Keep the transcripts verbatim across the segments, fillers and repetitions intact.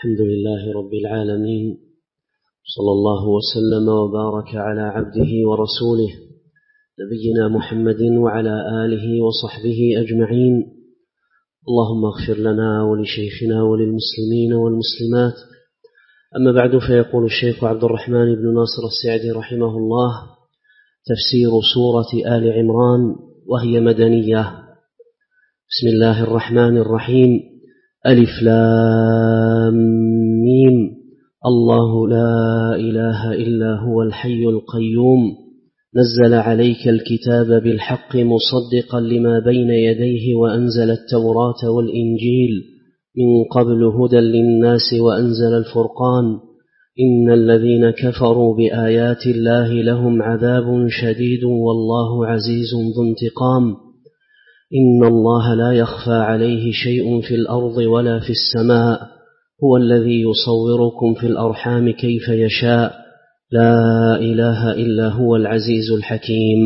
الحمد لله رب العالمين، صلى الله وسلم وبارك على عبده ورسوله نبينا محمد وعلى آله وصحبه أجمعين. اللهم اغفر لنا ولشيخنا وللمسلمين والمسلمات. أما بعد، فيقول الشيخ عبد الرحمن بن ناصر السعدي رحمه الله: تفسير سورة آل عمران، وهي مدنية. بسم الله الرحمن الرحيم. ألف لام ميم. الله لا إله إلا هو الحي القيوم، نزل عليك الكتاب بالحق مصدقا لما بين يديه، وأنزل التوراة والإنجيل من قبل هدى للناس، وأنزل الفرقان. إن الذين كفروا بآيات الله لهم عذاب شديد، والله عزيز ذو انتقام. إن الله لا يخفى عليه شيء في الأرض ولا في السماء، هو الذي يصوركم في الأرحام كيف يشاء، لا إله إلا هو العزيز الحكيم.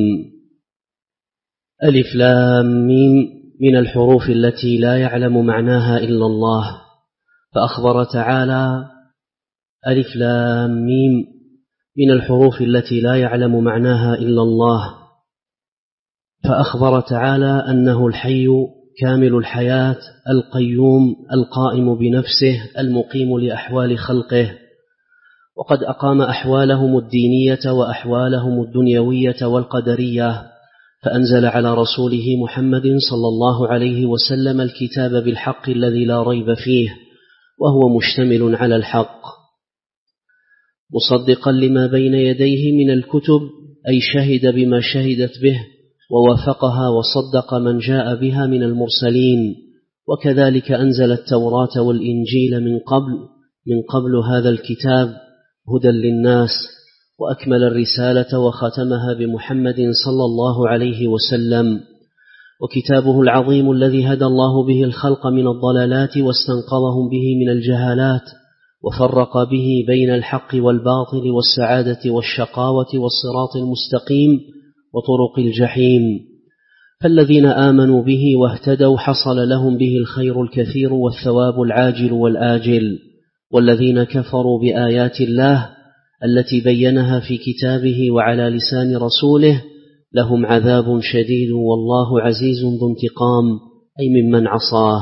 ألف لام ميم من الحروف التي لا يعلم معناها إلا الله، فأخبر تعالى: ألف لام ميم من الحروف التي لا يعلم معناها إلا الله، فأخبر تعالى أنه الحي كامل الحياة القيوم القائم بنفسه المقيم لأحوال خلقه، وقد أقام أحوالهم الدينية وأحوالهم الدنيوية والقدرية، فأنزل على رسوله محمد صلى الله عليه وسلم الكتاب بالحق الذي لا ريب فيه، وهو مشتمل على الحق، مصدقا لما بين يديه من الكتب، أي شهد بما شهدت به ووافقها وصدق من جاء بها من المرسلين. وكذلك أنزل التوراة والإنجيل من قبل من قبل هذا الكتاب هدى للناس، وأكمل الرسالة وختمها بمحمد صلى الله عليه وسلم. وكتابه العظيم الذي هدى الله به الخلق من الضلالات واستنقذهم به من الجهالات، وفرق به بين الحق والباطل والسعادة والشقاوة والصراط المستقيم وطرق الجحيم. فالذين آمنوا به واهتدوا حصل لهم به الخير الكثير والثواب العاجل والآجل، والذين كفروا بآيات الله التي بينها في كتابه وعلى لسان رسوله لهم عذاب شديد، والله عزيز ذو انتقام، أي ممن عصاه.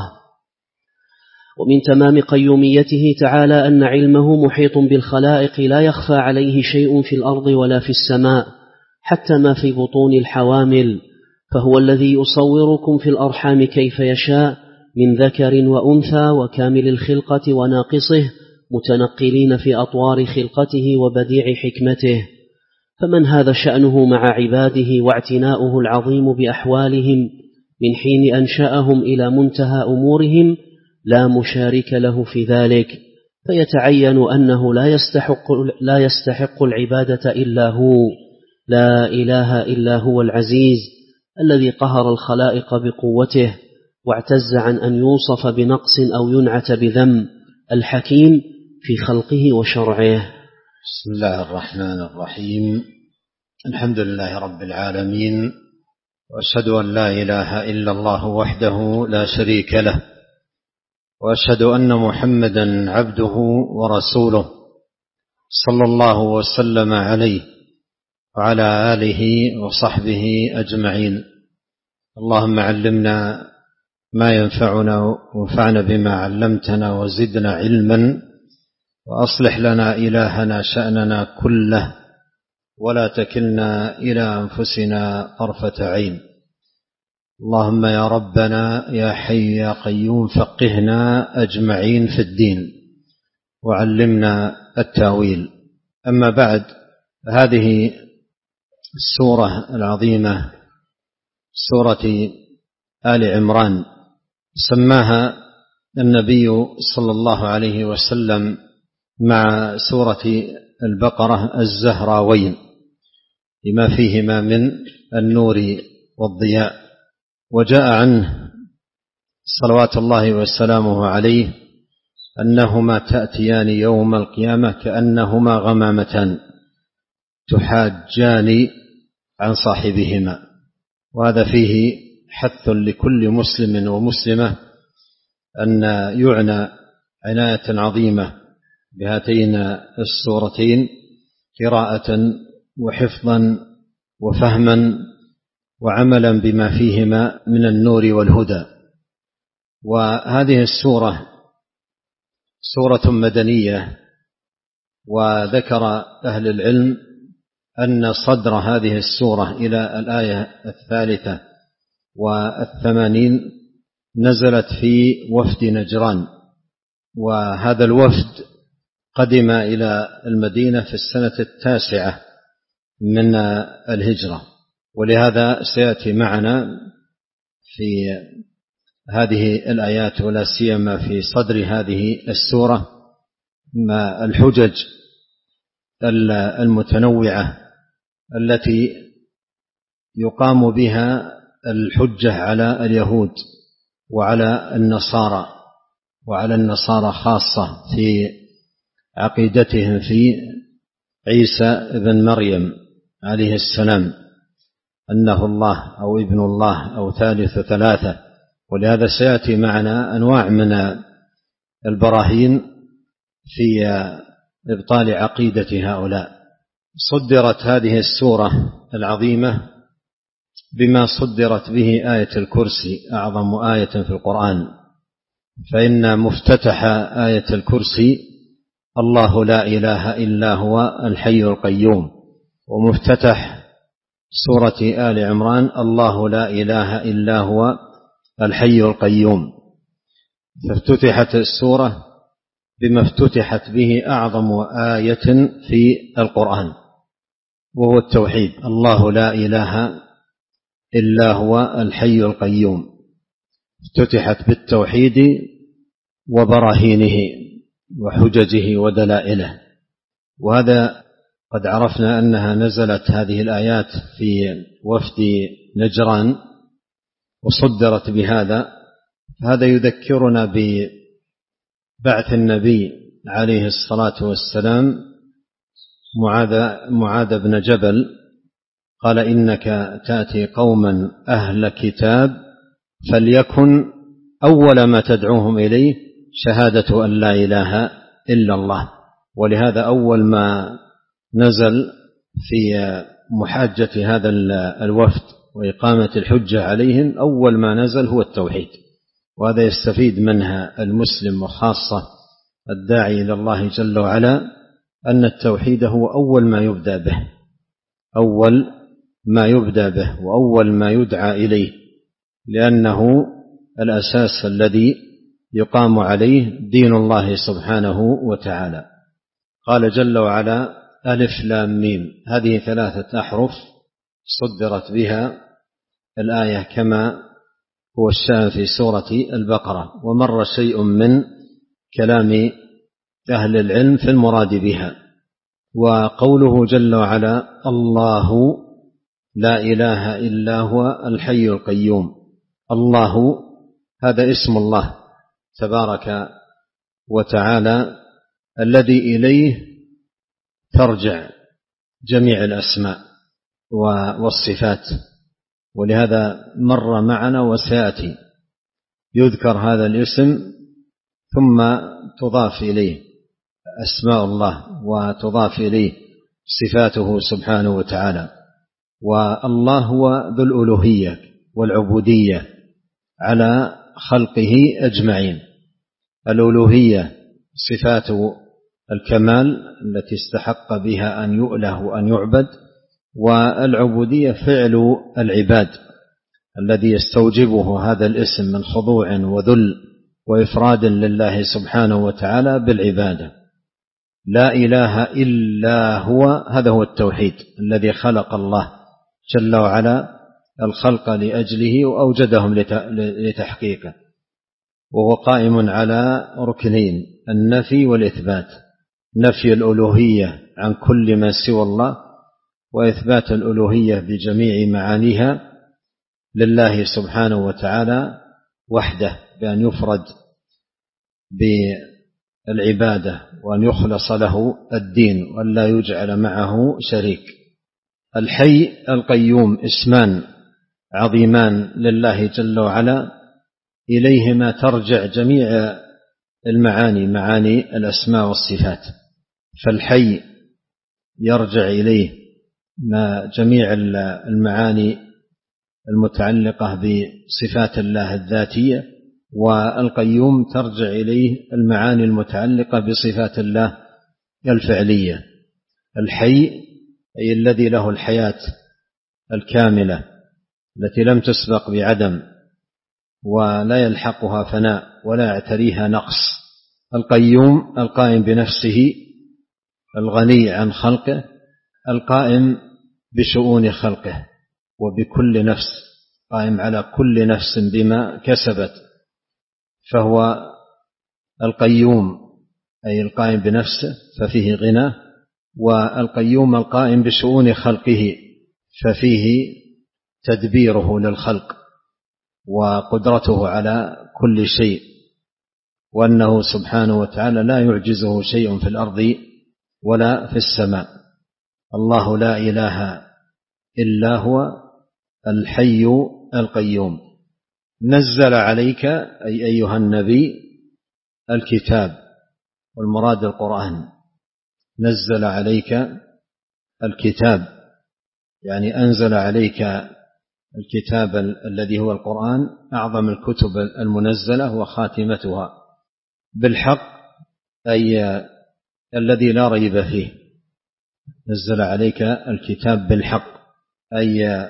ومن تمام قيوميته تعالى أن علمه محيط بالخلائق، لا يخفى عليه شيء في الأرض ولا في السماء، حتى ما في بطون الحوامل، فهو الذي يصوركم في الأرحام كيف يشاء، من ذكر وأنثى، وكامل الخلقة وناقصه، متنقلين في أطوار خلقته وبديع حكمته. فمن هذا شأنه مع عباده واعتناؤه العظيم بأحوالهم من حين أنشأهم إلى منتهى أمورهم، لا مشارك له في ذلك، فيتعين أنه لا يستحق, لا يستحق العبادة إلا هو، لا إله إلا هو العزيز الذي قهر الخلائق بقوته واعتز عن أن يوصف بنقص أو ينعت بذم، الحكيم في خلقه وشرعه. بسم الله الرحمن الرحيم. الحمد لله رب العالمين، وأشهد أن لا إله إلا الله وحده لا شريك له، وأشهد أن محمدا عبده ورسوله صلى الله وسلم عليه وعلى آله وصحبه أجمعين. اللهم علمنا ما ينفعنا وانفعنا بما علمتنا، وزدنا علما، وأصلح لنا إلهنا شأننا كله، ولا تكلنا إلى أنفسنا طرفة عين. اللهم يا ربنا يا حي يا قيوم فقهنا أجمعين في الدين، وعلمنا التاويل. أما بعد، هذه السورة العظيمة سورة آل عمران سماها النبي صلى الله عليه وسلم مع سورة البقرة الزهراوين، لما فيهما من النور والضياء. وجاء عنه صلوات الله وسلامه عليه أنهما تأتيان يوم القيامة كأنهما غمامتان تحاجان عن صاحبهما. وهذا فيه حث لكل مسلم ومسلمة أن يعنى عناية عظيمة بهاتين السورتين قراءة وحفظا وفهما وعملا بما فيهما من النور والهدى. وهذه السورة سورة مدنية، وذكر أهل العلم أن صدر هذه السورة إلى الآية الثالثة والثمانين نزلت في وفد نجران، وهذا الوفد قدم إلى المدينة في السنة التاسعة من الهجرة، ولهذا سيأتي معنا في هذه الآيات ولا سيما في صدر هذه السورة ما الحجج المتنوعة التي يقام بها الحجة على اليهود وعلى النصارى وعلى النصارى خاصة في عقيدتهم في عيسى ابن مريم عليه السلام أنه الله أو ابن الله أو ثالث ثلاثة. ولهذا سيأتي معنا أنواع من البراهين في إبطال عقيدة هؤلاء. صدرت هذه السورة العظيمة بما صدرت به آية الكرسي أعظم آية في القرآن، فإن مفتتح آية الكرسي الله لا إله إلا هو الحي القيوم، ومفتتح سورة آل عمران الله لا إله إلا هو الحي القيوم. فافتتحت السورة بما افتتحت به أعظم آية في القرآن، وهو التوحيد، الله لا إله إلا هو الحي القيوم. افتتحت بالتوحيد وبراهينه وحججه ودلائله. وهذا قد عرفنا أنها نزلت هذه الآيات في وفد نجران وصدرت بهذا. هذا يذكرنا ببعث النبي عليه الصلاة والسلام معاذ, معاذ بن جبل، قال إنك تأتي قوما أهل كتاب فليكن أول ما تدعوهم إليه شهادة أن لا إله إلا الله. ولهذا أول ما نزل في محاجة هذا الوفد وإقامة الحجة عليهم أول ما نزل هو التوحيد. وهذا يستفيد منها المسلم وخاصة الداعي إلى الله جل وعلا أن التوحيد هو أول ما يبدأ به، أول ما يبدأ به وأول ما يدعى إليه، لأنه الأساس الذي يقام عليه دين الله سبحانه وتعالى. قال جل وعلا ألف لام ميم، هذه ثلاثة أحرف صدرت بها الآية كما هو الشأن في سورة البقرة، ومر شيء من كلام أهل العلم في المراد بها. وقوله جل وعلا الله لا إله إلا هو الحي القيوم، الله هذا اسم الله تبارك وتعالى الذي إليه ترجع جميع الأسماء والصفات، ولهذا مر معنا وسيأتي يذكر هذا الاسم ثم تضاف إليه أسماء الله وتضاف إليه صفاته سبحانه وتعالى. والله هو ذو الألوهية والعبودية على خلقه أجمعين. الألوهية صفات الكمال التي استحق بها أن يؤله وأن يعبد، والعبودية فعل العباد الذي يستوجبه هذا الاسم من خضوع وذل وإفراد لله سبحانه وتعالى بالعبادة. لا إله إلا هو، هذا هو التوحيد الذي خلق الله جل وعلا الخلق لأجله وأوجدهم لتحقيقه، وهو قائم على ركنين: النفي والإثبات، نفي الألوهية عن كل ما سوى الله، وإثبات الألوهية بجميع معانيها لله سبحانه وتعالى وحده، بأن يفرد بالعبادة وأن يخلص له الدين وأن لا يجعل معه شريك. الحي القيوم اسمان عظيمان لله جل وعلا، إليهما ترجع جميع المعاني، معاني الأسماء والصفات. فالحي يرجع إليه ما جميع المعاني المتعلقة بصفات الله الذاتية، والقيوم ترجع إليه المعاني المتعلقة بصفات الله الفعلية. الحي أي الذي له الحياة الكاملة التي لم تسبق بعدم ولا يلحقها فناء ولا يعتريها نقص. القيوم القائم بنفسه، الغني عن خلقه، القائم بشؤون خلقه وبكل نفس، قائم على كل نفس بما كسبت، فهو القيوم أي القائم بنفسه ففيه غنى، والقيوم القائم بشؤون خلقه ففيه تدبيره للخلق وقدرته على كل شيء، وأنه سبحانه وتعالى لا يعجزه شيء في الأرض ولا في السماء. الله لا إله إلا هو الحي القيوم. نزل عليك أي أيها النبي الكتاب، والمراد القرآن. نزل عليك الكتاب يعني أنزل عليك الكتاب الذي هو القرآن، أعظم الكتب المنزلة وخاتمتها، بالحق أي الذي لا ريب فيه. نزل عليك الكتاب بالحق أي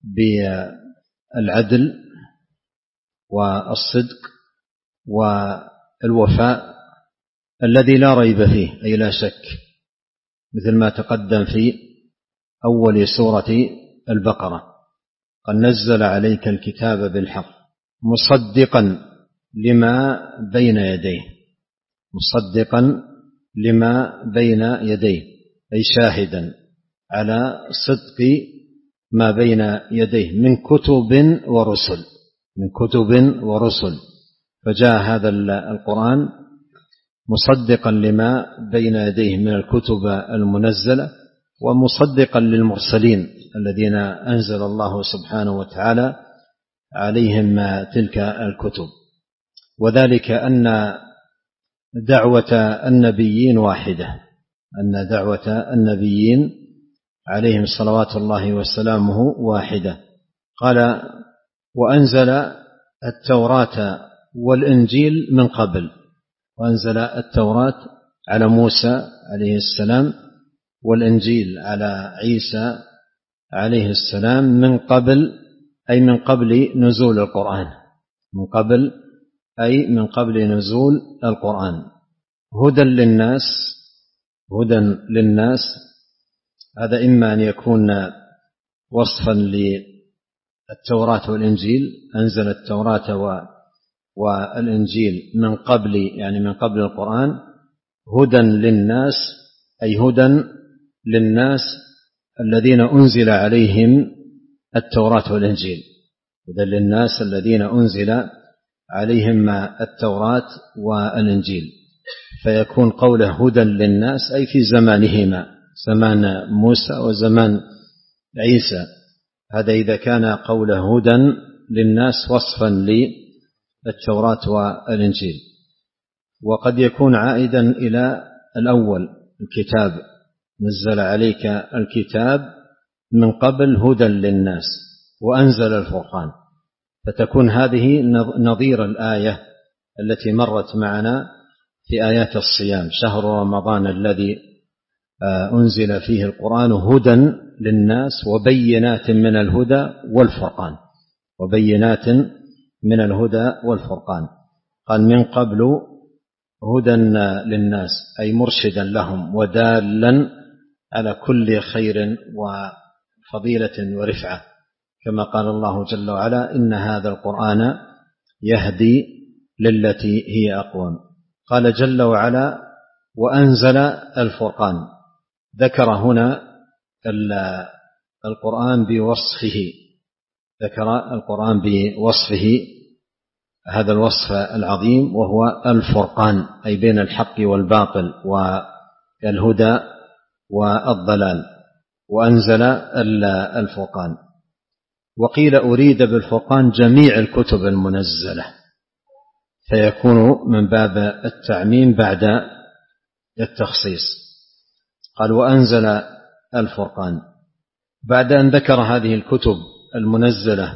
بالعدل والصدق والوفاء الذي لا ريب فيه أي لا شك، مثل ما تقدم في أول سورة البقرة. قد نزل عليك الكتاب بالحق مصدقا لما بين يديه، مصدقا لما بين يديه أي شاهدا على صدق ما بين يديه من كتب ورسل، من كتب ورسل. فجاء هذا القرآن مصدقا لما بين يديه من الكتب المنزلة، ومصدقا للمرسلين الذين أنزل الله سبحانه وتعالى عليهم تلك الكتب. وذلك أن دعوة النبيين واحدة، أن دعوة النبيين عليهم صلوات الله وسلامه واحدة. قال وأنزل التوراة والإنجيل من قبل، وأنزل التوراة على موسى عليه السلام والإنجيل على عيسى عليه السلام من قبل، أي من قبل نزول القرآن، من قبل أي من قبل نزول القرآن. هدى للناس، هدى للناس هذا إما أن يكون وصفا للتوراة والإنجيل، أنزل التوراة والإنجيل من قبل يعني من قبل القرآن. هدى للناس أي هدى للناس الذين أنزل عليهم التوراة والإنجيل، هدى للناس الذين أنزل عليهم التوراة والإنجيل. فيكون قوله هدى للناس أي في زمانهما، زمان موسى وزمان عيسى. هذا إذا كان قوله هدى للناس وصفا للتوراة والإنجيل. وقد يكون عائدا إلى الأول الكتاب، نزل عليك الكتاب من قبل هدى للناس وأنزل الفرقان، فتكون هذه نظير الآية التي مرت معنا في آيات الصيام: شهر رمضان الذي أنزل فيه القرآن هدى للناس وبينات من الهدى والفرقان، وبينات من الهدى والفرقان. قال من قبل هدى للناس أي مرشدا لهم ودالا على كل خير وفضيلة ورفعة، كما قال الله جل وعلا: إن هذا القرآن يهدي للتي هي أقوم. قال جل وعلا: وأنزل الفرقان. ذكر هنا القرآن بوصفه، ذكر القرآن بوصفه هذا الوصف العظيم وهو الفرقان، أي بين الحق والباطل والهدى والضلال. وأنزل الفرقان. وقيل أريد بالفرقان جميع الكتب المنزلة، فيكون من باب التعميم بعد التخصيص. قال وأنزل الفرقان. بعد أن ذكر هذه الكتب المنزلة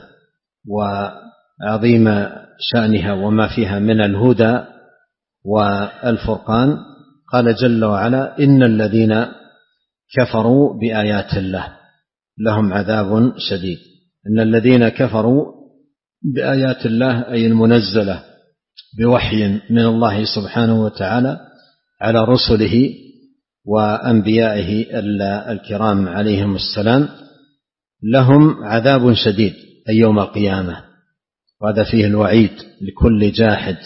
وعظيم شأنها وما فيها من الهدى والفرقان، قال جل وعلا إن الذين كفروا بآيات الله لهم عذاب شديد. إن الذين كفروا بآيات الله أي المنزلة بوحي من الله سبحانه وتعالى على رسله وأنبيائه الكرام عليهم السلام لهم عذاب شديد أي يوم القيامة. وهذا فيه الوعيد لكل جاحد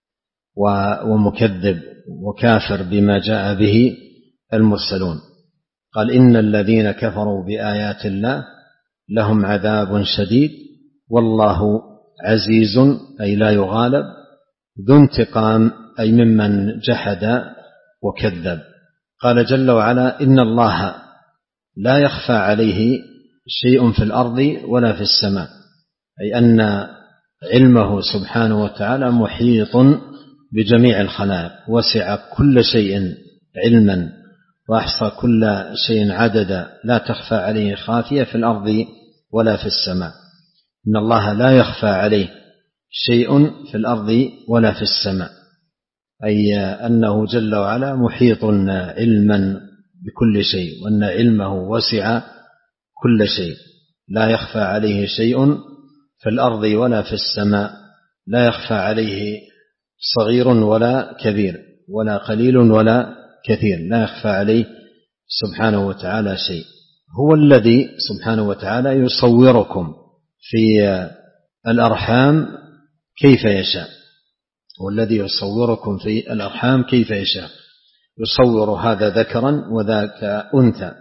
ومكذب وكافر بما جاء به المرسلون. قال إن الذين كفروا بآيات الله لهم عذاب شديد والله عزيز أي لا يغالب، ذو انتقام أي ممن جحد وكذب. قال جل وعلا إن الله لا يخفى عليه شيء في الأرض ولا في السماء، أي أن علمه سبحانه وتعالى محيط بجميع الخلائق، وسع كل شيء علما وأحصى كل شيء عددا، لا تخفى عليه خافية في الأرض ولا في السماء. إن الله لا يخفى عليه شيء في الأرض ولا في السماء، أي أنه جل وعلا محيط علما بكل شيء، وأن علمه وسع كل شيء، لا يخفى عليه شيء في الأرض ولا في السماء، لا يخفى عليه صغير ولا كبير ولا قليل ولا كثير، لا يخفى عليه سبحانه وتعالى شيء. هو الذي سبحانه وتعالى يصوركم في الأرحام كيف يشاء، هو الذي يصوركم في الأرحام كيف يشاء، يصور هذا ذكرا وذاك أنثى،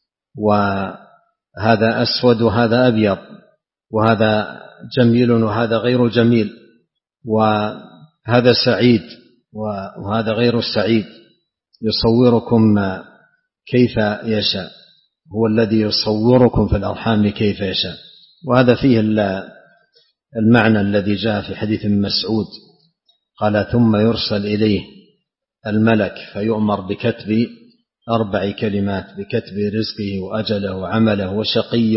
وهذا أسود وهذا أبيض، وهذا جميل وهذا غير جميل، وهذا سعيد وهذا غير سعيد، يصوركم كيف يشاء. هو الذي يصوركم في الأرحام كيف يشاء. وهذا فيه المعنى الذي جاء في حديث مسعود قال ثم يرسل إليه الملك فيؤمر بكتب أربع كلمات، بكتب رزقه وأجله وعمله وشقي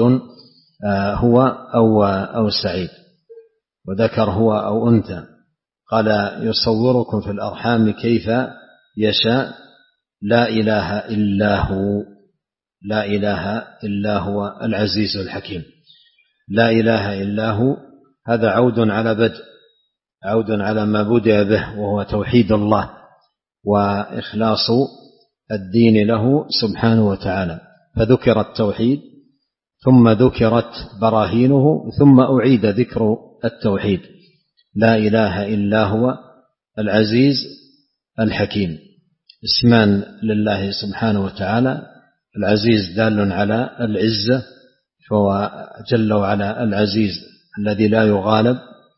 هو أو, أو سعيد، وذكر هو أو أنثى. قال يصوركم في الأرحام كيف يشاء لا إله إلا هو، لا إله إلا هو العزيز الحكيم. لا إله إلا هو هذا عود على بدء، عود على ما بدأ به، وهو توحيد الله وإخلاص الدين له سبحانه وتعالى. فذكر التوحيد ثم ذكرت براهينه ثم أعيد ذكر التوحيد. لا إله إلا هو العزيز الحكيم، اسمان لله سبحانه وتعالى. العزيز دال على العزة، فهو جل وعلا العزيز الذي لا يغالب،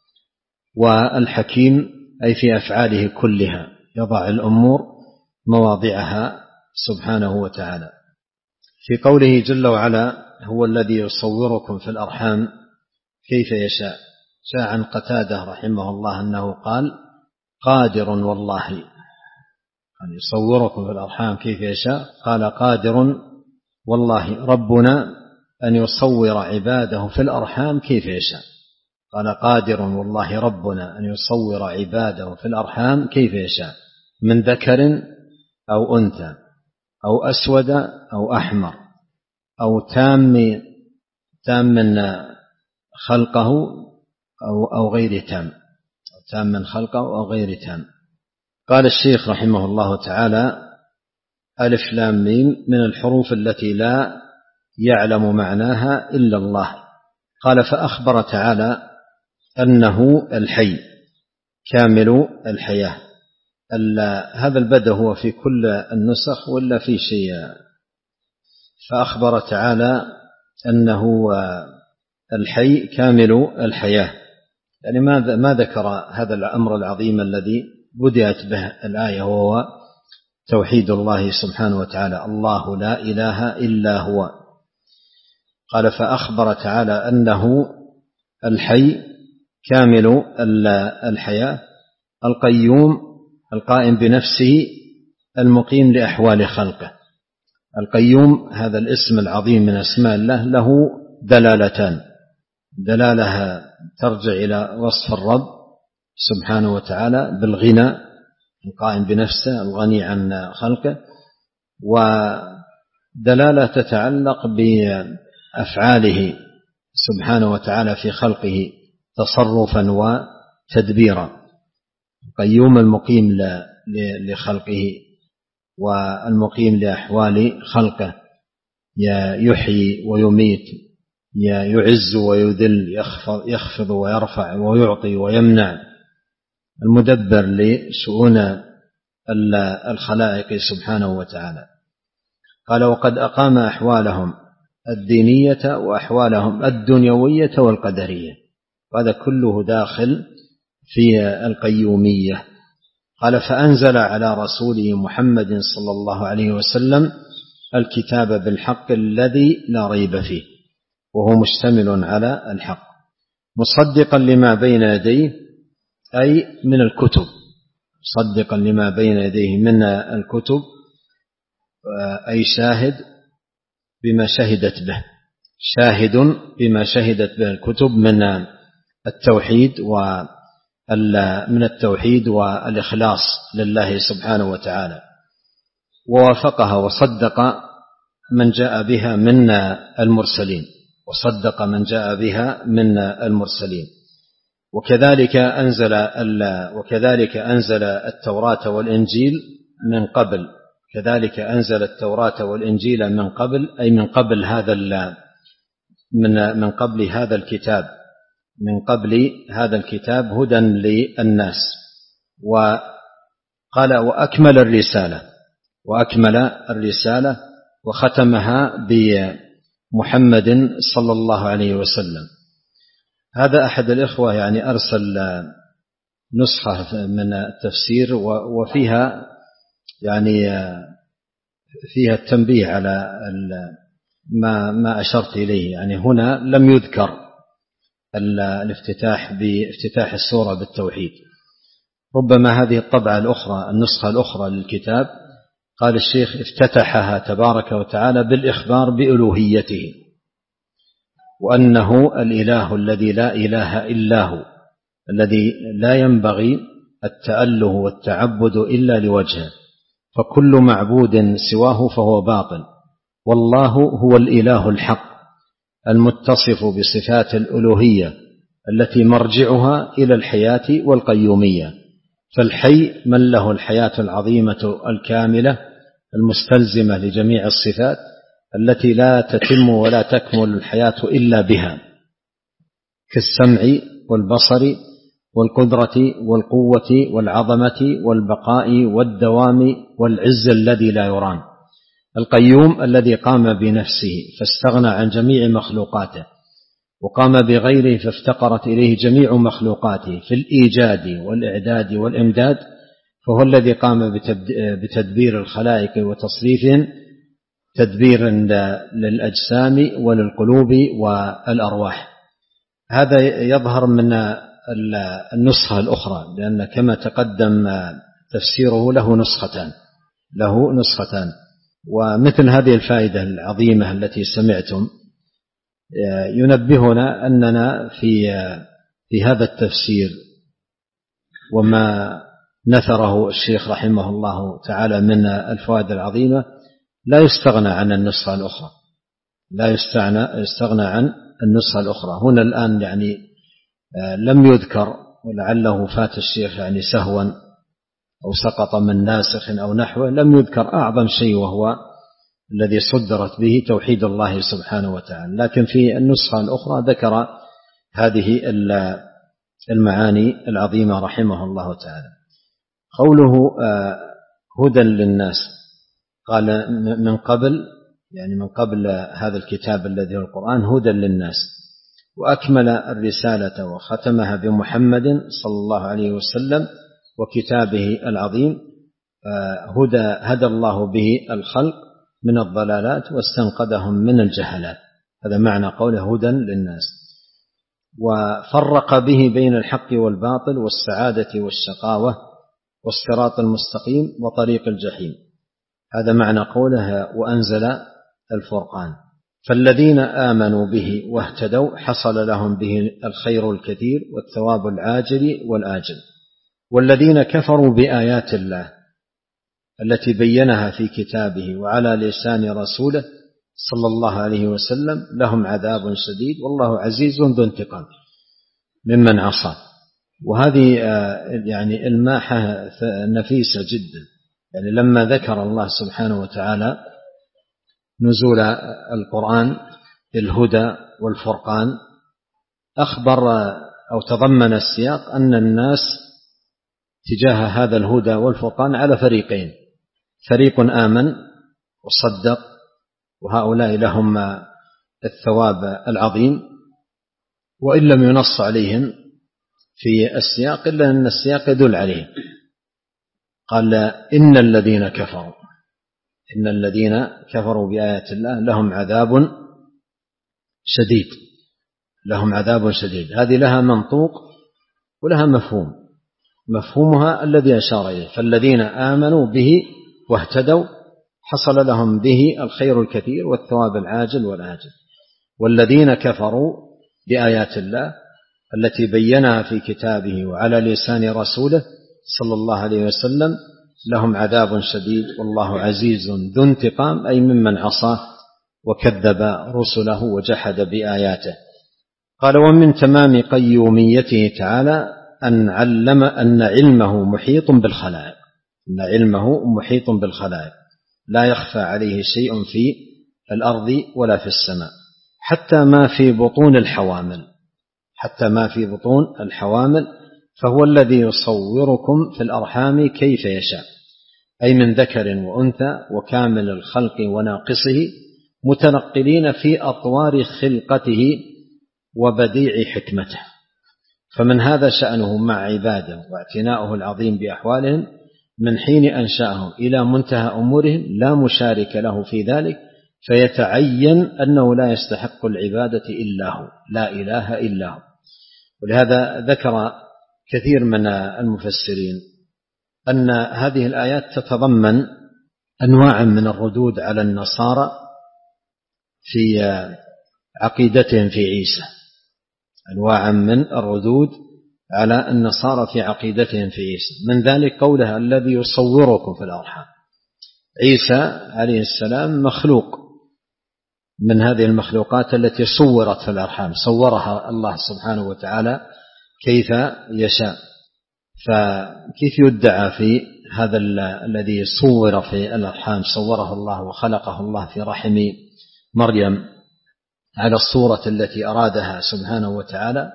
والحكيم أي في أفعاله كلها يضع الأمور مواضعها سبحانه وتعالى. في قوله جل وعلا هو الذي يصوركم في الأرحام كيف يشاء، جاء عن قتادة رحمه الله أنه قال قادر والله، يعني يصوركم في الأرحام كيف يشاء، قال قادر والله ربنا أن يصور عباده في الأرحام كيف يشاء. قال قادر والله ربنا أن يصور عباده في الأرحام كيف يشاء، من ذكر أو أنثى أو أسود أو أحمر أو تام تام من خلقه أو, أو غير تام، تام من خلقه أو غير تام. قال الشيخ رحمه الله تعالى ألف لام ميم من الحروف التي لا يعلم معناها إلا الله. قال فأخبر تعالى أنه الحي كامل الحياة. هذا البدء هو في كل النسخ ولا في شيء؟ فأخبر تعالى أنه الحي كامل الحياة، يعني ما ما ذكر هذا الأمر العظيم الذي بدأت به الآية، وهو توحيد الله سبحانه وتعالى، الله لا إله إلا هو. قال فأخبر تعالى أنه الحي كامل الحياة. القيوم القائم بنفسه المقيم لأحوال خلقه. القيوم هذا الاسم العظيم من أسماء الله له دلالتان: دلالة ترجع إلى وصف الرب سبحانه وتعالى بالغنى، القائم بنفسه الغني عن خلقه، ودلالة تتعلق بأفعاله سبحانه وتعالى في خلقه تصرفا وتدبيرا. القيوم المقيم لخلقه والمقيم لأحوال خلقه، يحيي ويميت، يعز ويذل، يخفض ويرفع ويعطي ويمنع، المدبر لشؤون الخلائق سبحانه وتعالى. قال: وقد أقام أحوالهم الدينية وأحوالهم الدنيوية والقدرية، وهذا كله داخل في القيومية. قال: فأنزل على رسوله محمد صلى الله عليه وسلم الكتاب بالحق الذي لا ريب فيه، وهو مشتمل على الحق، مصدقا لما بين يديه أي من الكتب، مصدقا لما بين يديه من الكتب، أي شاهد بما شهدت به، شاهد بما شهدت به الكتب من التوحيد ومن التوحيد والإخلاص لله سبحانه وتعالى، ووافقها وصدق من جاء بها من المرسلين، وصدق من جاء بها من المرسلين. وكذلك أنزل وكذلك أنزل التوراة والإنجيل من قبل، كذلك أنزل التوراة والإنجيل من قبل، أي من قبل هذا من من قبل هذا الكتاب، من قبل هذا الكتاب هدى للناس. وقال: وأكمل الرسالة، وأكمل الرسالة وختمها بمحمد صلى الله عليه وسلم. هذا أحد الإخوة يعني أرسل نسخة من التفسير، وفيها يعني فيها التنبيه على ما ما أشرت إليه. يعني هنا لم يذكر الافتتاح بافتتاح السورة بالتوحيد، ربما هذه الطبعة الأخرى النسخة الأخرى للكتاب قال الشيخ: افتتحها تبارك وتعالى بالإخبار بألوهيته، وأنه الإله الذي لا إله إلا هو، الذي لا ينبغي التأله والتعبد إلا لوجهه، فكل معبود سواه فهو باطل، والله هو الإله الحق المتصف بصفات الألوهية التي مرجعها إلى الحياة والقيومية. فالحي من له الحياة العظيمة الكاملة المستلزمة لجميع الصفات التي لا تتم ولا تكمل الحياة إلا بها، كالسمع والبصر والقدرة والقوة والعظمة والبقاء والدوام والعز الذي لا يرام. القيوم الذي قام بنفسه فاستغنى عن جميع مخلوقاته، وقام بغيره فافتقرت إليه جميع مخلوقاته في الإيجاد والإعداد والإمداد، فهو الذي قام بتدبير الخلائق وتصريفهم تدبيرا للأجسام وللقلوب والأرواح. هذا يظهر من النسخة الأخرى، لأن كما تقدم تفسيره له نسختان له نسختان ومثل هذه الفائدة العظيمة التي سمعتم ينبهنا أننا في في هذا التفسير وما نثره الشيخ رحمه الله تعالى من الفوائد العظيمة لا يستغنى عن النسخة الأخرى، لا يستغنى عن النسخة الأخرى. هنا الآن يعني لم يذكر، ولعله فات الشيخ يعني سهوا أو سقط من ناسخ أو نحوه، لم يذكر أعظم شيء وهو الذي صدرت به توحيد الله سبحانه وتعالى، لكن في النسخة الأخرى ذكر هذه المعاني العظيمة رحمه الله تعالى. قوله هدى للناس، قال من قبل، يعني من قبل هذا الكتاب الذي هو القرآن هدى للناس، وأكمل الرسالة وختمها بمحمد صلى الله عليه وسلم وكتابه العظيم، هدى هدى الله به الخلق من الضلالات واستنقذهم من الجهالات. هذا معنى قوله هدى للناس. وفرق به بين الحق والباطل والسعادة والشقاوة والصراط المستقيم وطريق الجحيم. هذا معنى قوله وأنزل الفرقان. فالذين آمنوا به واهتدوا حصل لهم به الخير الكثير والثواب العاجل والآجل. والذين كفروا بآيات الله التي بينها في كتابه وعلى لسان رسوله صلى الله عليه وسلم لهم عذاب شديد والله عزيز ذو انتقام ممن عصى. وهذه يعني الماحة نفيسة جدا، يعني لما ذكر الله سبحانه وتعالى نزول القرآن بالهدى والفرقان أخبر أو تضمن السياق أن الناس تجاه هذا الهدى والفرقان على فريقين: فريق آمن وصدق وهؤلاء لهم الثواب العظيم، وإن لم ينص عليهم في السياق إلا أن السياق يدل عليه. قال إن الذين كفروا إن الذين كفروا بآيات الله لهم عذاب شديد لهم عذاب شديد. هذه لها منطوق ولها مفهوم. مفهومها الذي أشار إليه: فالذين آمنوا به واهتدوا حصل لهم به الخير الكثير والثواب العاجل والآجل. والذين كفروا بآيات الله التي بينها في كتابه وعلى لسان رسوله صلى الله عليه وسلم لهم عذاب شديد والله عزيز ذو انتقام، أي ممن عصاه وكذب رسله وجحد بآياته. قال: ومن تمام قيوميته تعالى أن علم أن علمه محيط بالخلائق أن علمه محيط بالخلائق لا يخفى عليه شيء في الأرض ولا في السماء، حتى ما في بطون الحوامل حتى ما في بطون الحوامل فهو الذي يصوركم في الأرحام كيف يشاء، أي من ذكر وأنثى وكامل الخلق وناقصه متنقلين في أطوار خلقته وبديع حكمته. فمن هذا شأنه مع عباده واعتناؤه العظيم بأحوالهم من حين أنشأهم إلى منتهى أمورهم لا مشارك له في ذلك، فيتعين أنه لا يستحق العبادة إلا هو، لا إله إلا هو. ولهذا ذكر كثير من المفسرين أن هذه الآيات تتضمن أنواعا من الردود على النصارى في عقيدتهم في عيسى أنواعا من الردود على النصارى في عقيدتهم في عيسى. من ذلك قولها الذي يصوركم في الأرحام. عيسى عليه السلام مخلوق من هذه المخلوقات التي صورت في الأرحام، صورها الله سبحانه وتعالى كيف يشاء. فكيف يدعى في هذا الذي صور في الأرحام صوره الله وخلقه الله في رحم مريم على الصورة التي أرادها سبحانه وتعالى،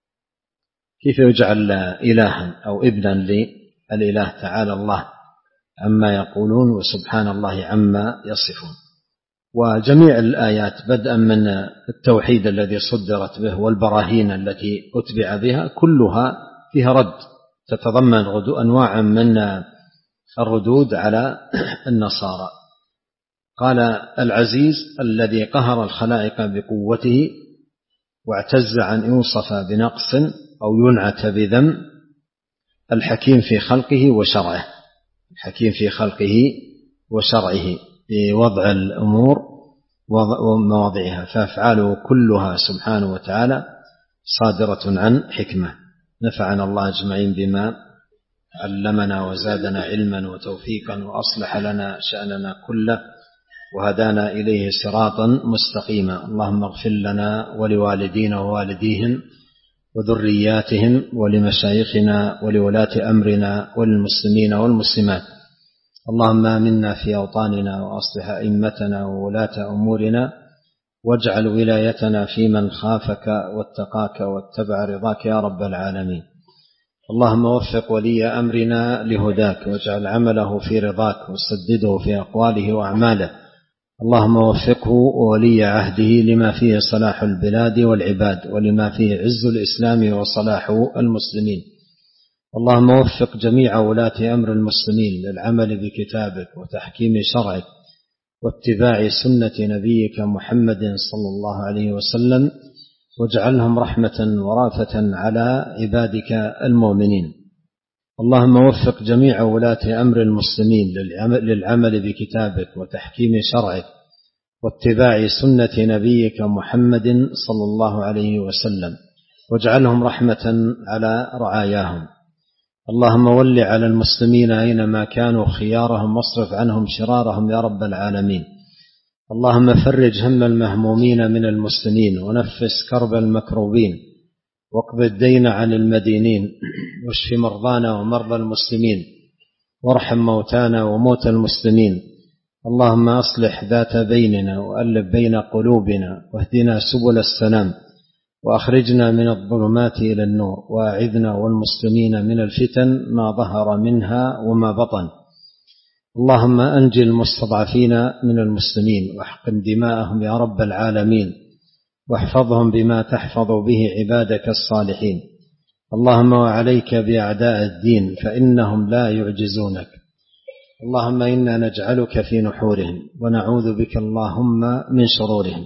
كيف يجعل إلها أو ابنا للإله تعالى الله عما يقولون وسبحان الله عما يصفون. وجميع الآيات بدءا من التوحيد الذي صدرت به والبراهين التي أتبع بها كلها فيها رد، تتضمن أنواعا من الردود على النصارى. قال: العزيز الذي قهر الخلائق بقوته واعتز عن يوصف بنقص أو ينعت بذم، الحكيم في خلقه وشرعه الحكيم في خلقه وشرعه بوضع الأمور ومواضعها، فأفعاله كلها سبحانه وتعالى صادرة عن حكمة. نفعنا الله أجمعين بما علمنا وزادنا علما وتوفيقا وأصلح لنا شأننا كله وهدانا إليه صراطا مستقيما. اللهم اغفر لنا ولوالدينا ووالديهم وذرياتهم ولمشايخنا ولولاة أمرنا وللمسلمين والمسلمات. اللهم آمنا في أوطاننا وأصلح أئمتنا وولاة أمورنا واجعل ولايتنا في من خافك واتقاك واتبع رضاك يا رب العالمين. اللهم وفق ولي أمرنا لهداك واجعل عمله في رضاك وسدده في أقواله وأعماله. اللهم وفقه وولي عهده لما فيه صلاح البلاد والعباد ولما فيه عز الإسلام وصلاح المسلمين. اللهم وفق جميع ولاة أمر المسلمين للعمل بكتابك وتحكيم شرعك واتباع سنة نبيك محمد صلى الله عليه وسلم واجعلهم رحمة ورافة على عبادك المؤمنين. اللهم وفق جميع ولاة أمر المسلمين للعمل بكتابك وتحكيم شرعك واتباع سنة نبيك محمد صلى الله عليه وسلم، واجعلهم رحمة على رعاياهم. اللهم ول على المسلمين أينما كانوا خيارهم واصرف عنهم شرارهم يا رب العالمين. اللهم فرج هم المهمومين من المسلمين ونفس كرب المكروبين واقض الدين عن المدينين واشف مرضانا ومرضى المسلمين وارحم موتانا وموتى المسلمين. اللهم أصلح ذات بيننا وألف بين قلوبنا واهدنا سبل السلام وأخرجنا من الظلمات إلى النور وأعذنا والمسلمين من الفتن ما ظهر منها وما بطن. اللهم أنجي المستضعفين من المسلمين واحقن دماءهم يا رب العالمين واحفظهم بما تحفظ به عبادك الصالحين. اللهم وعليك بأعداء الدين فإنهم لا يعجزونك. اللهم إنا نجعلك في نحورهم ونعوذ بك اللهم من شرورهم.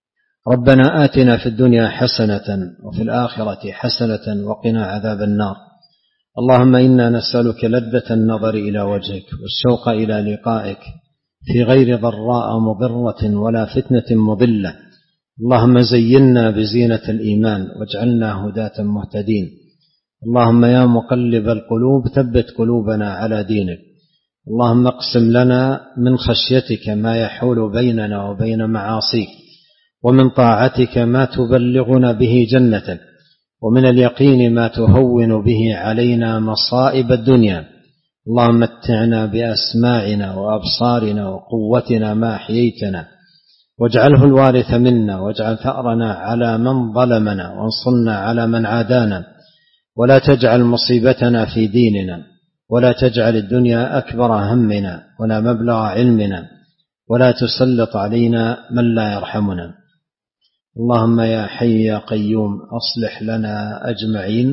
ربنا آتنا في الدنيا حسنة وفي الآخرة حسنة وقنا عذاب النار. اللهم إنا نسألك لذة النظر إلى وجهك والشوق إلى لقائك في غير ضراء مضرة ولا فتنة مضلة. اللهم زينا بزينة الإيمان واجعلنا هداة مهتدين. اللهم يا مقلب القلوب ثبت قلوبنا على دينك. اللهم اقسم لنا من خشيتك ما يحول بيننا وبين معاصيك، ومن طاعتك ما تبلغنا به جنتك، ومن اليقين ما تهون به علينا مصائب الدنيا. اللهم متعنا بأسماعنا وأبصارنا وقوتنا ما أحييتنا، واجعله الوارث منا، واجعل ثأرنا على من ظلمنا، وانصرنا على من عادانا، ولا تجعل مصيبتنا في ديننا، ولا تجعل الدنيا أكبر همنا ولا مبلغ علمنا، ولا تسلط علينا من لا يرحمنا. اللهم يا حي يا قيوم أصلح لنا أجمعين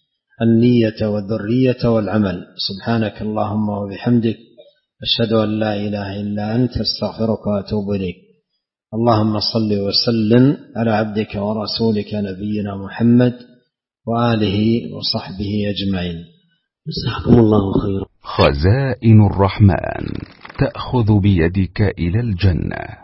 النية والذرية والعمل. سبحانك اللهم وبحمدك أشهد أن لا إله إلا أنت استغفرك وأتوب إليك. اللهم صل وسلم على عبدك ورسولك نبينا محمد وآله وصحبه أجمعين. جزاكم الله خيرا. خزائن الرحمن تأخذ بيدك إلى الجنة.